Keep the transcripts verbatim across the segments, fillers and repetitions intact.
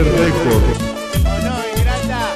Record. ¿O no, ingrata?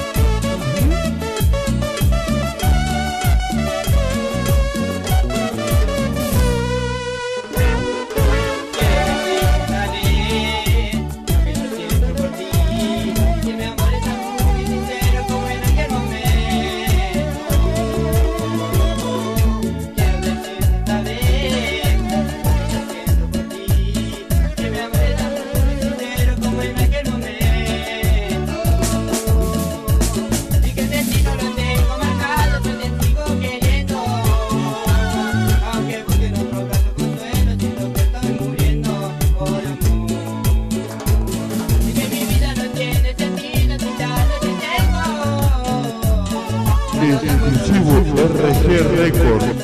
Exclusivo R G Record.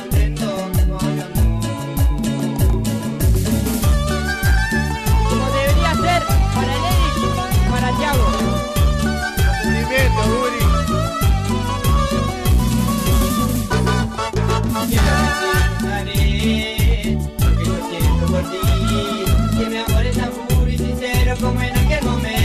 Como debería ser para Lenny y para Thiago. Sentimiento, Guri. Porque yo siento por ti que mi amor es tan puro y sincero como en aquel momento.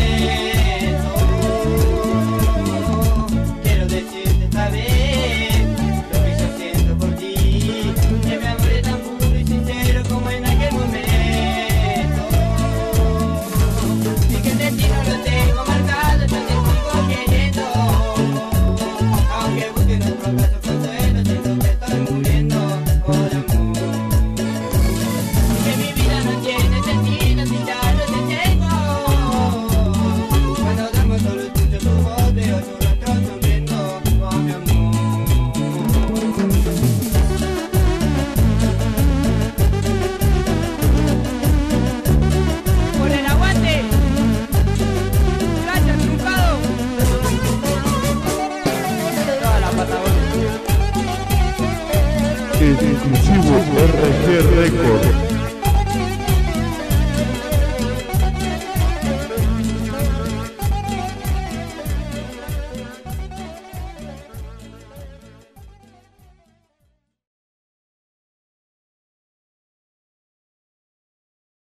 Quiero decirte esta vez lo que yo siento por ti, que mi amor es tan puro y sincero como en aquel momento. Y que el destino lo tengo marcado, yo te sigo queriendo. Aunque busque nuestro caso consuelo, siento que estoy muriendo por amor. Y que mi vida no tiene sentido si ya no te tengo. Cuando duermo solo escucho tu voz, veo tu rostro sonriendo, oh mi amor. Por el aguante. Gracias, trucado. Toda la Patagonia. Exclusivo R G Record.